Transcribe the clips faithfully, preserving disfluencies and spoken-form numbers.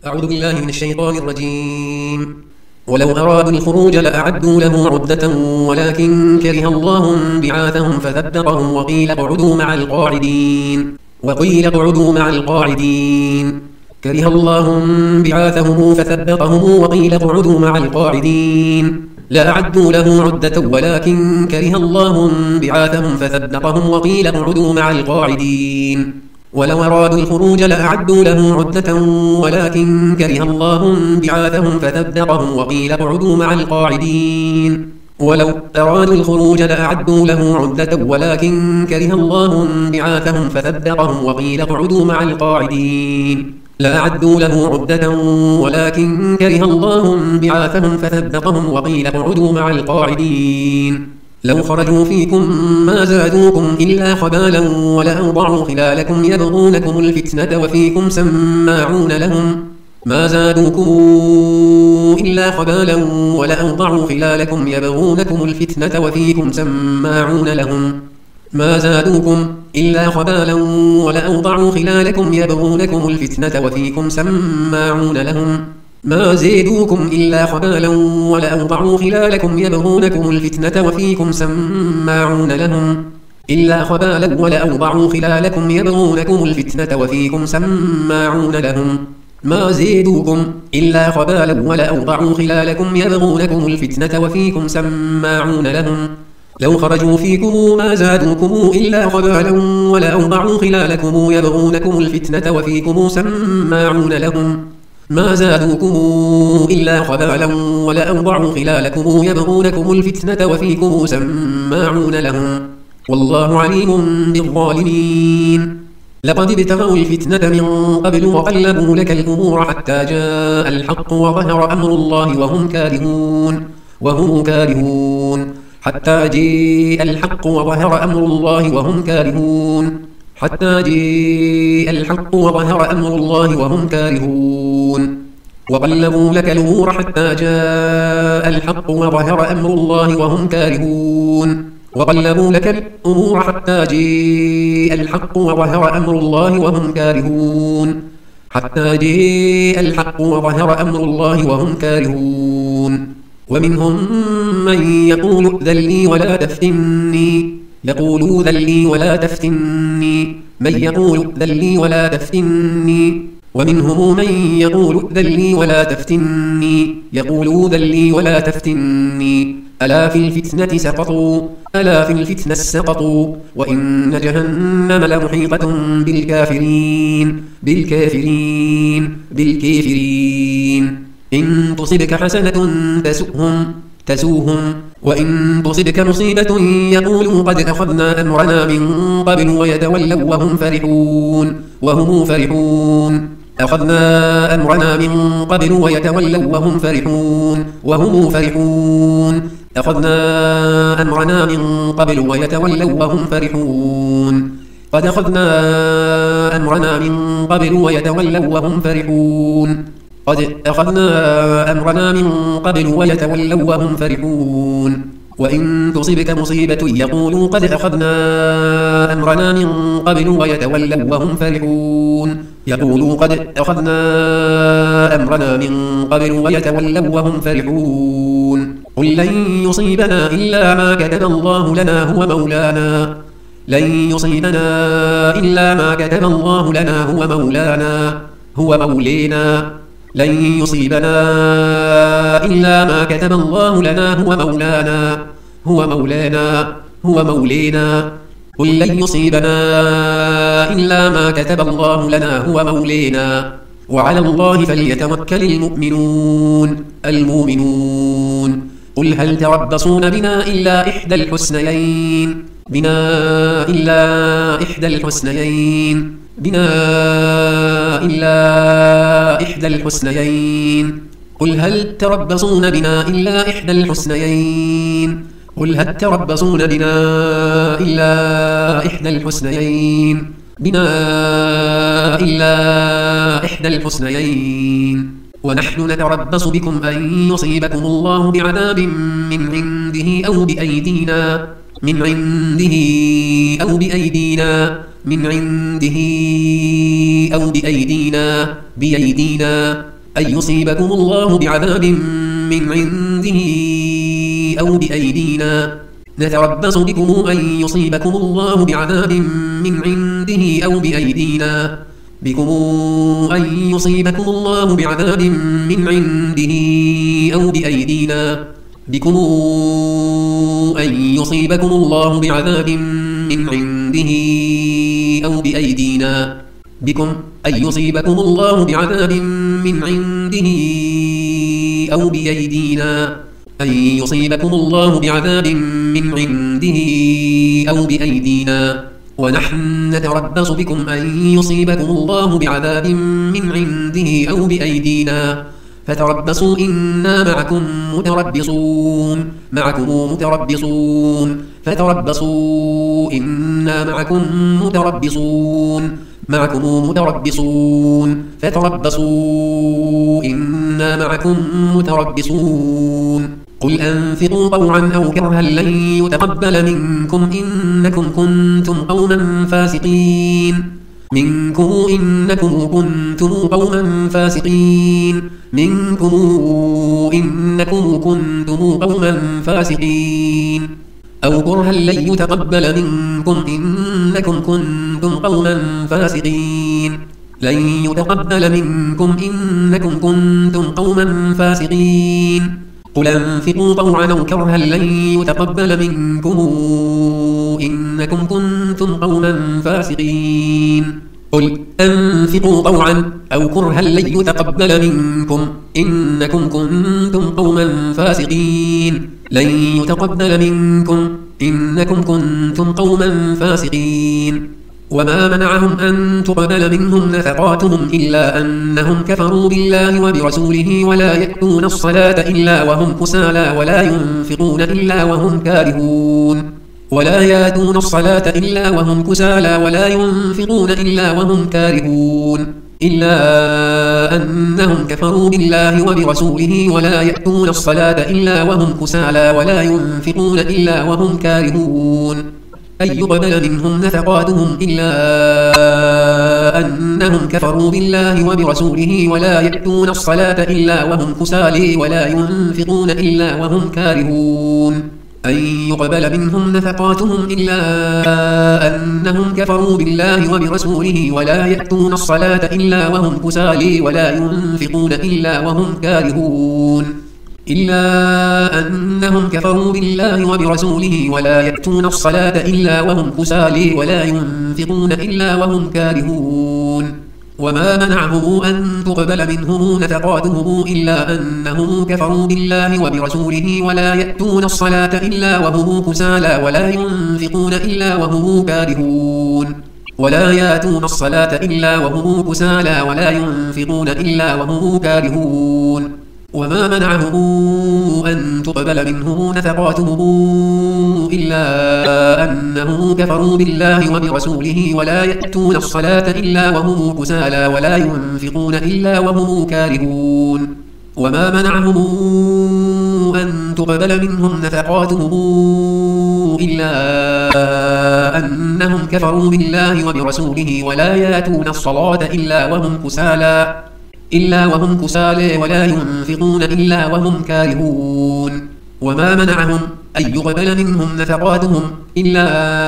أعوذ بالله من الشيطان الرجيم. ولو أرادوا الخروج لأعدوا له عدة ولكن كره الله بعاثهم فثبطهم وقيل اقعدوا مع القاعدين وقيل اقعدوا مع القاعدين كره الله بعاثهم فثبطهم وقيل اقعدوا مع القاعدين لأعدوا له عدة ولكن كره الله بعاثهم فثبطهم وقيل اقعدوا مع القاعدين ولو أرادوا الخروج لأعدوا له عدة ولكن كره الله بعاثهم فثبطهم وقيل اقعدوا مع القاعدين ولو أرادوا الخروج لأعدوا له عدة ولكن كره الله بعاثهم فثبطهم وقيل اقعدوا مع القاعدين لأعدوا له عدة ولكن كره الله بعاثهم فثبطهم وقيل اقعدوا مع القاعدين لو خرجوا فيكم ما زادوكم إلا خبالا ولأوضعوا خلالكم يبغونكم الفتنة وفيكم سماعون لهم ما زادوكم إلا خبالا ولأوضعوا خلالكم يبغونكم الفتنة وفيكم سماعون لهم ما زادوكم إلا خبالا ولأوضعوا خلالكم يبغونكم الفتنة وفيكم سماعون لهم ما زيدوكم إلا خبالا ولأوضعوا خلالكم يبغونكم الفتنة وفيكم سماعون لهم إلا خبالا ولأوضعوا خلالكم يبغونكم الفتنة وفيكم سماعون لهم ما زيدوكم إلا خبالا ولأوضعوا خلالكم يبغونكم الفتنة وفيكم سماعون لهم لو خرجوا فيكم ما زادوكم إلا خبالا ولأوضعوا خلالكم يبغونكم الفتنة وفيكم سماعون لهم ما زادوكم إلا خبالا ولأوضعوا خلالكم يبغونكم الفتنة وفيكم سماعون لهم والله عليم بالظالمين لقد ابتغوا الفتنة من قبل وقلبوا لك الأمور حتى جاء الحق وظهر أمر الله وهم كارهون وهم كارهون حتى جاء الحق وظهر أمر الله وهم كارهون حتى جاء الحق وظهر أمر الله وهم كارهون وقلبوا لك الأمور حتى جاء الحق وظهر أمر الله وهم كارهون وقلبوا لك الأمور حتى جاء الحق وظهر أمر الله وهم كارهون حتى جاء الحق وظهر أمر الله وهم كارهون ومنهم من يقول ائذن لي ولا تفتني يقول ائذن لي ولا تفتني من يقول ائذن لي ولا تفتني ومنهم من يقول ائذن لي ولا تفتني يقول ائذن لي ولا تفتني ألا في الفتنة سقطوا ألا في الفتنة سقطوا وإن جهنم لمحيطة بالكافرين بالكافرين بالكافرين إن تصبك حسنة تسؤهم تسوهم وإن تصبك مصيبة يقولوا قد أخذنا أمرنا من قبل ويتولوا وهم فرحون وهم فرحون أخذنا أمرنا من قبل ويتولوا وهم فرحون وهم فرحون أخذنا أمرنا من قبل ويتولوا وهم فرحون قد أخذنا أمرنا من قبل ويتولوا وهم فرحون قد أخذنا أمرنا من قبل ويتولوا وهم فرحون وإن تصبك مصيبة يقولوا قد أخذنا أمرنا من قبل ويتولوا وهم فرحون يقولوا قد أخذنا أمرنا من قبل ويتولوا وهم فرحون قل لن يصيبنا إلا ما كتب الله لنا هو مولانا لن يصيبنا إلا ما كتب الله لنا هو مولانا هو مولينا لن يصيبنا إلا ما كتب الله لنا هو مولانا هو مولانا هو مولينا قل لن يصيبنا إلا ما كتب الله لنا هو مولينا وعلى الله فليتوكل المؤمنون المؤمنون قل هل تربصون بنا إلا إحدى الحسنيين بنا إلا إحدى الحسنيين بنا إلا إحدى الحسنيين قل هل تربصون بنا إلا إحدى الحسنيين قل هل تربصون بنا إلا إحدى الحسنيين بنا إلا إحدى الحسنيين ونحن نتربص بكم أن يصيبكم الله بعذاب من عنده أو بأيدينا من عنده أو بأيدينا من عنده أو بأيدينا بأيدينا أن يصيبكم الله بعذاب من عنده أو بأيدينا نتربص بكم أن يصيبكم الله بعذاب من عنده أو بأيدينا بكم أن يصيبكم الله بعذاب من عنده أو بأيدينا بكم أن يصيبكم الله بعذاب من عنده أو بأيدينا بكم أن يصيبكم الله بعذاب من عنده أو بأيدينا أن يصيبكم الله بعذاب من عنده أو بأيدينا ونحن نتربص بكم أن يصيبكم الله بعذاب من عنده أو بأيدينا فتربصوا إنا معكم متربصون معكم متربصون فتربصوا إنا معكم متربصون معكم متربصون فتربصوا إنا معكم متربصون قل أنفقوا طوعا أو كرها لن يتقبل منكم إنكم كنتم قوما فاسقين منكم إنكم كنتم قوما فاسقين منكم إنكم كنتم قوما فاسقين أو كرها لن يتقبل منكم إنكم كنتم قوما فاسقين لن يتقبل منكم إنكم كنتم قوما فاسقين قل أنفقوا طوعا أو كرها لن يتقبل منكم إنكم كنتم قوما فاسقين قل أنفقوا طوعا أو كرها لن يتقبل منكم إنكم كنتم قوما فاسقين لن يتقبل منكم إنكم كنتم قوما فاسقين وما منعهم أن تقبل منهم نفقاتهم إلا أنهم كفروا بالله وبرسوله ولا يأتون الصلاة إلا وهم كسالى ولا ينفقون إلا وهم كارهون ولا يأتون الصلاة إلا وهم كسالى ولا ينفقون إلا وهم كارهون إلا أنهم كفروا بالله وبرسوله ولا يأتون الصلاة إلا وهم كسالى ولا ينفقون إلا وهم كارهون أن يقبل منهم نفقاتهم إلا أنهم كفروا بالله وبرسوله ولا يأتون الصلاة إلا وهم كسالى ولا ينفقون إلا وهم كارهون أن يقبل منهم نفقاتهم إلا أنهم كفروا بالله وبرسوله ولا يأتون الصلاة إلا وهم كسالى ولا ينفقون إلا وهم كارهون إلا أنهم كفروا بالله وبرسوله ولا يأتون الصلاة إلا وهم كسالى ولا ينفقون إلا وهم كارهون وما منعهم أن تقبل منهم نفقاتهم إلا أنهم كفروا بالله وبرسوله ولا يأتون الصلاة إلا وهم كسالى ولا ينفقون إلا وهم كارهون ولا يأتون الصلاة إلا وهم كسالى ولا ينفقون إلا وهم كارهون وما منعهم أن تقبل منهم نفقاتهم إلا أنهم كفروا بالله وبرسوله ولا يأتون الصلاة إلا وهم كسالى ولا ينفقون إلا وهم كارهون وما منعهم أن تقبل منهم نفقاتهم إلا أنهم كفروا بالله وبرسوله ولا يأتون الصلاة إلا وهم كسالى إلا وهم كسالى ولا ينفقون إلا وهم كارهون وما منعهم أن يقبل منهم نفقاتهم إلا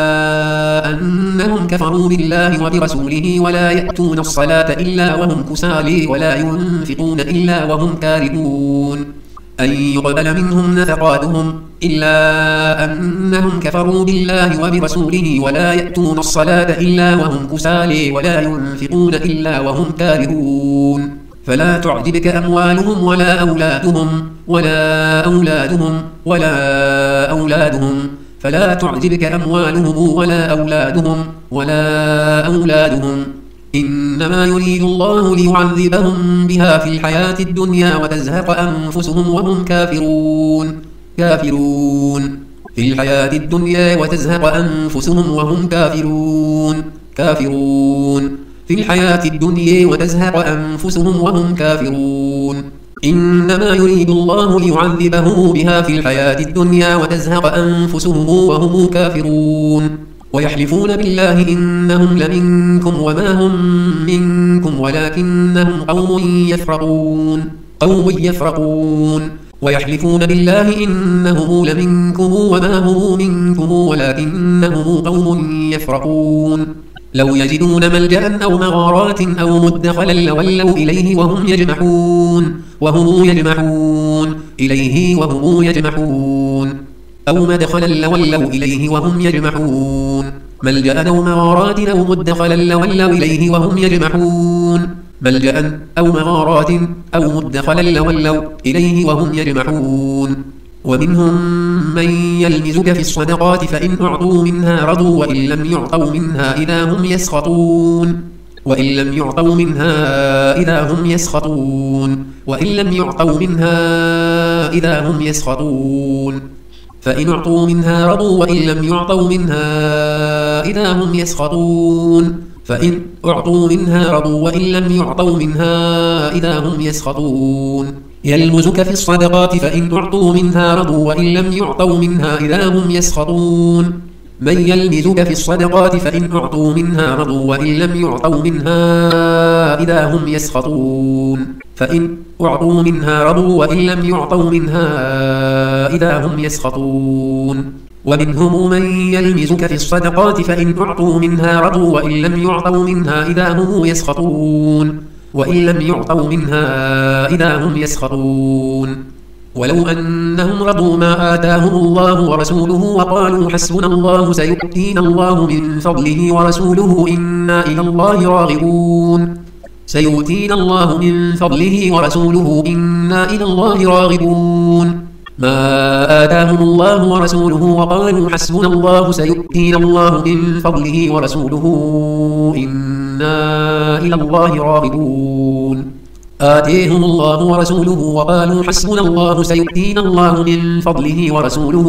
أنهم كفروا بالله وبرسوله ولا يأتون الصلاة إلا وهم كسالى ولا ينفقون إلا وهم كارهون أن يقبل منهم نفقاتهم إلا أنهم كفروا بالله وبرسوله ولا يأتون الصلاة إلا وهم كسالى ولا ينفقون إلا وهم كارهون فلا تعجبك أموالهم ولا أولادهم ولا أولادهم ولا أولادهم فلا تعجبك أموالهم ولا أولادهم ولا أولادهم إنما يريد الله ليعذبهم بها في الحياة الدنيا وتزهق أنفسهم وهم كافرون كافرون في الحياة الدنيا وتزهق أنفسهم وهم كافرون كافرون في الحياة الدنيا وتزهق أنفسهم وهم كافرون إنما يريد الله ليعذبهم بها في الحياة الدنيا وتزهق أنفسهم وهم كافرون ويحلفون بالله إنهم لمنكم وما هم منكم ولكنهم قوم يفرقون قوم يفرقون ويحلفون بالله إنهم لمنكم وما هم منكم ولكنهم قوم يفرقون لو يجدون ملجأ أو مغارات أو مدخلا لولوا إليه وهم يجمحون وهم يجمحون إليه وهم يجمحون أو مدخلا لولوا إليه وهم يجمحون ملجأ أو مغارات أو مدخلا لولوا إليه وهم يجمحون ملجأ أو مغارات أو مدخلا لولوا إليه وهم يجمحون ومنهم من يلمزك في الصدقات فإن أعطوا منها رضوا وإن لم يعطوا منها إذا هم يسخطون وإن لم يعطوا منها إذا هم يسخطون وإن لم يعطوا منها إذا هم يسخطون فإن أعطوا منها رضوا وإن لم يعطوا منها إذا هم يسخطون فإن أعطوا منها رضوا وإن لم يعطوا منها إذا هم يسخطون يلمزك في الصدقات فإن أعطوا منها رضوا وإن لم يعطوا منها إذا هم يسخطون من يلمزك في الصدقات فإن أعطوا منها رضوا وإن لم يعطوا منها إذا هم يسخطون فإن أعطوا منها رضوا وإن لم يعطوا منها إذا هم يسخطون ومنهم من يلمزك في الصدقات فإن أعطوا منها رضوا وإن لم يعطوا منها إذا هم يسخطون وإن لم يعطوا منها إذا هم يسخطون ولو أنهم رضوا ما آتاهم الله ورسوله وقالوا حسبنا الله سيؤتينا الله من فضله ورسوله إنا إلى الله راغبون سيؤتينا الله من فضله ورسوله إنا إلى الله راغبون ما آتاهم الله ورسوله وقالوا حسبنا الله سيؤتينا الله من فضله ورسوله إنا إلى الله راغبون آتيهم الله ورسوله وقالوا حسبنا الله سيؤتينا الله من فضله ورسوله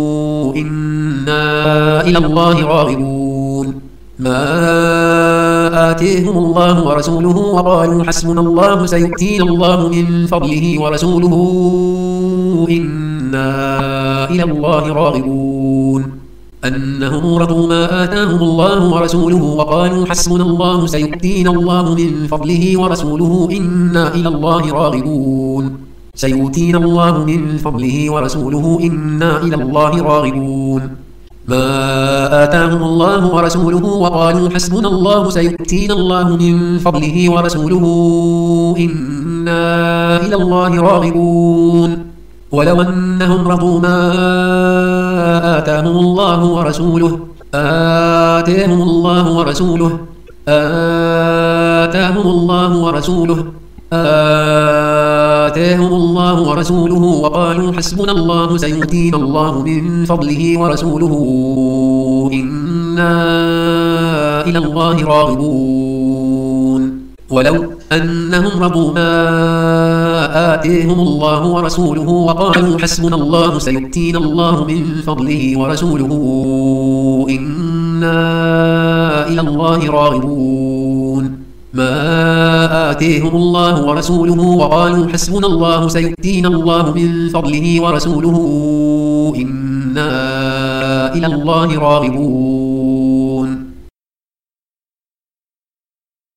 إنا إلى الله راغبون ما آتيهم الله ورسوله وقالوا حسبنا الله سيؤتينا الله من فضله ورسوله إنا إلى الله راغبون أنهم رضوا ما آتاهم الله ورسوله وقالوا حسبنا الله سيؤتينا الله من فضله ورسوله إنا إلى الله راغبون سيؤتينا الله من فضله ورسوله إنا إلى الله راغبون ما آتاهم الله ورسوله وقالوا حسبنا الله سيؤتينا الله من فضله ورسوله إنا إلى الله راغبون ولو أنهم رضوا ما آتاهم الله ورسوله آتاهم الله ورسوله آتاهم الله ورسوله آتاهم الله ورسوله وقالوا حسبنا الله سيؤتينا الله من فضله ورسوله إنا إلى الله راغبون ولو أنهم رضوا ما آتيهم الله ورسوله وقالوا حسبنا الله سيؤتينا الله من فضله ورسوله إنا إلى الله راغبون ما آتيهم الله ورسوله وقالوا حسبنا الله سيؤتينا الله من فضله ورسوله إنا إلى الله راغبون